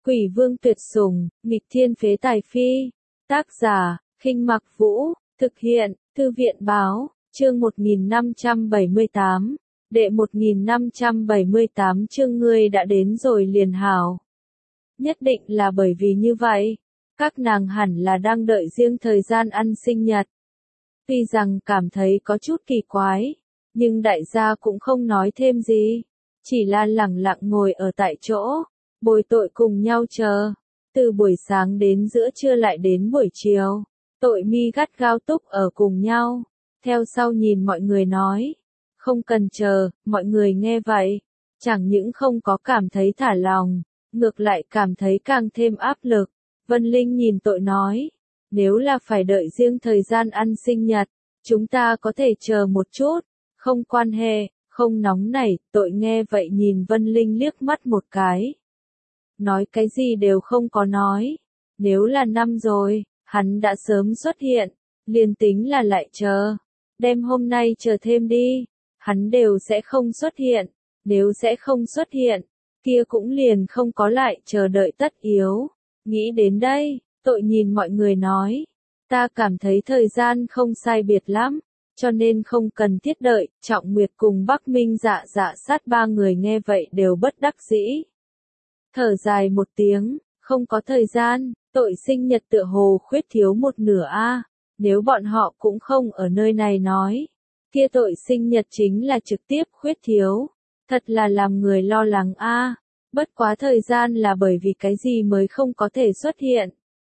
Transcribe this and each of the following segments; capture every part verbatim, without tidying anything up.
Quỷ vương tuyệt sủng, nghịch thiên phế tài phi. Tác giả, Khinh Mặc Vũ, thực hiện, Thư viện báo, chương một nghìn năm trăm bảy mươi tám, đệ một nghìn năm trăm bảy mươi tám chương ngươi đã đến rồi liền hảo. Nhất định là bởi vì như vậy, các nàng hẳn là đang đợi riêng thời gian ăn sinh nhật. Tuy rằng cảm thấy có chút kỳ quái, nhưng đại gia cũng không nói thêm gì, chỉ là lẳng lặng ngồi ở tại chỗ, bồi tội cùng nhau chờ. Từ buổi sáng đến giữa trưa lại đến buổi chiều, tội mi gắt gao túc ở cùng nhau, theo sau nhìn mọi người nói, không cần chờ. Mọi người nghe vậy, chẳng những không có cảm thấy thả lòng, ngược lại cảm thấy càng thêm áp lực. Vân Linh nhìn tội nói, nếu là phải đợi riêng thời gian ăn sinh nhật, chúng ta có thể chờ một chút, không quan hệ, không nóng nảy. Tội nghe vậy nhìn Vân Linh liếc mắt một cái, nói cái gì đều không có nói. Nếu là năm rồi, hắn đã sớm xuất hiện, liền tính là lại chờ, đem hôm nay chờ thêm đi, hắn đều sẽ không xuất hiện. Nếu sẽ không xuất hiện, kia cũng liền không có lại chờ đợi tất yếu. Nghĩ đến đây, tội nhìn mọi người nói, ta cảm thấy thời gian không sai biệt lắm, cho nên không cần thiết đợi. Trọng Nguyệt cùng Bắc Minh Dạ Dạ Sát ba người nghe vậy đều bất đắc dĩ, thở dài một tiếng, không có thời gian. Tội sinh nhật tựa hồ khuyết thiếu một nửa a, nếu bọn họ cũng không ở nơi này nói, kia tội sinh nhật chính là trực tiếp khuyết thiếu, thật là làm người lo lắng a. Bất quá thời gian là bởi vì cái gì mới không có thể xuất hiện.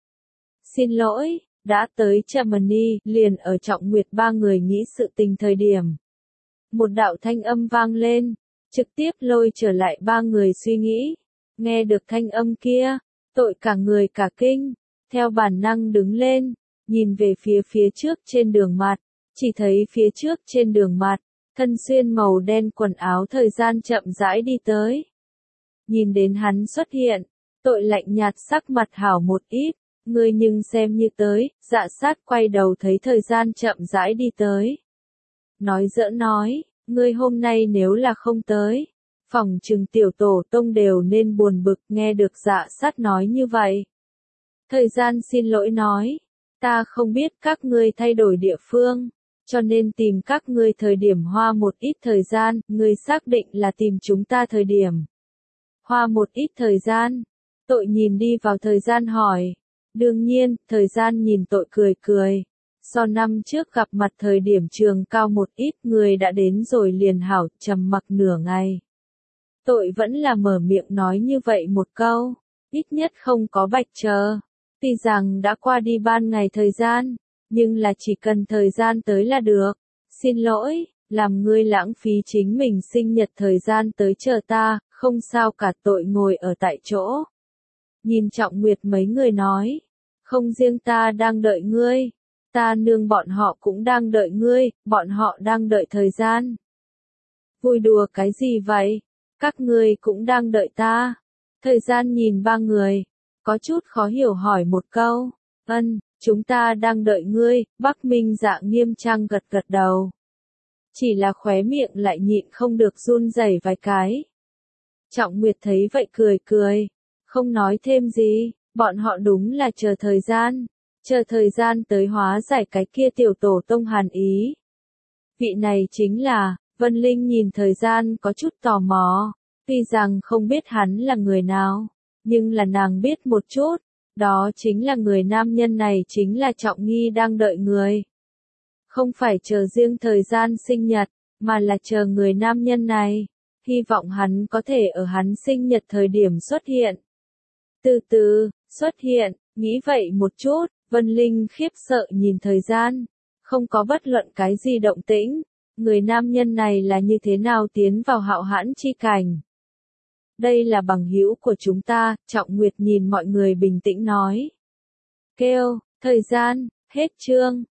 Xin lỗi, đã tới Germany. Liền ở Trọng Nguyệt ba người nghĩ sự tình thời điểm, một đạo thanh âm vang lên, trực tiếp lôi trở lại ba người suy nghĩ. Nghe được thanh âm kia, tội cả người cả kinh, theo bản năng đứng lên, nhìn về phía phía trước trên đường mặt, chỉ thấy phía trước trên đường mặt, thân xuyên màu đen quần áo thời gian chậm rãi đi tới. Nhìn đến hắn xuất hiện, tội lạnh nhạt sắc mặt hảo một ít, ngươi nhưng xem như tới. Dạ Sát quay đầu thấy thời gian chậm rãi đi tới, nói giỡn nói, ngươi hôm nay nếu là không tới, phỏng chừng tiểu tổ tông đều nên buồn bực. Nghe được Dạ Sát nói như vậy, thời gian xin lỗi nói, ta không biết các ngươi thay đổi địa phương, cho nên tìm các ngươi thời điểm hoa một ít thời gian. Ngươi xác định là tìm chúng ta thời điểm hoa một ít thời gian? Tội nhìn đi vào thời gian hỏi. Đương nhiên. Thời gian nhìn tội cười cười, so năm trước gặp mặt thời điểm trường cao một ít. Người đã đến rồi liền hảo. Trầm mặc nửa ngày, tội vẫn là mở miệng nói như vậy một câu, ít nhất không có bạch chờ. Tuy rằng đã qua đi ban ngày thời gian, nhưng là chỉ cần thời gian tới là được. Xin lỗi, làm ngươi lãng phí chính mình sinh nhật thời gian tới chờ ta. Không sao cả. Tội ngồi ở tại chỗ, nhìn Trọng Nguyệt mấy người nói, không riêng ta đang đợi ngươi, ta nương bọn họ cũng đang đợi ngươi, bọn họ đang đợi thời gian. Vui đùa cái gì vậy? Các ngươi cũng đang đợi ta? Thời gian nhìn ba người, có chút khó hiểu hỏi một câu. Ân, chúng ta đang đợi ngươi. Bắc Minh Dạ nghiêm trang gật gật đầu, chỉ là khóe miệng lại nhịn không được run rẩy vài cái. Trọng Nguyệt thấy vậy cười cười, không nói thêm gì. Bọn họ đúng là chờ thời gian, chờ thời gian tới hóa giải cái kia tiểu tổ tông hàn ý. Vị này chính là, Vân Linh nhìn thời gian có chút tò mò, tuy rằng không biết hắn là người nào, nhưng là nàng biết một chút, đó chính là người nam nhân này chính là Trọng Nghi đang đợi người. Không phải chờ riêng thời gian sinh nhật, mà là chờ người nam nhân này, hy vọng hắn có thể ở hắn sinh nhật thời điểm xuất hiện. Từ từ, xuất hiện. Nghĩ vậy một chút, Vân Linh khiếp sợ nhìn thời gian, không có bất luận cái gì động tĩnh. Người nam nhân này là như thế nào tiến vào hạo hãn chi cảnh? Đây là bằng hữu của chúng ta. Trọng Nguyệt nhìn mọi người bình tĩnh nói. Kêu, thời gian, hết chương.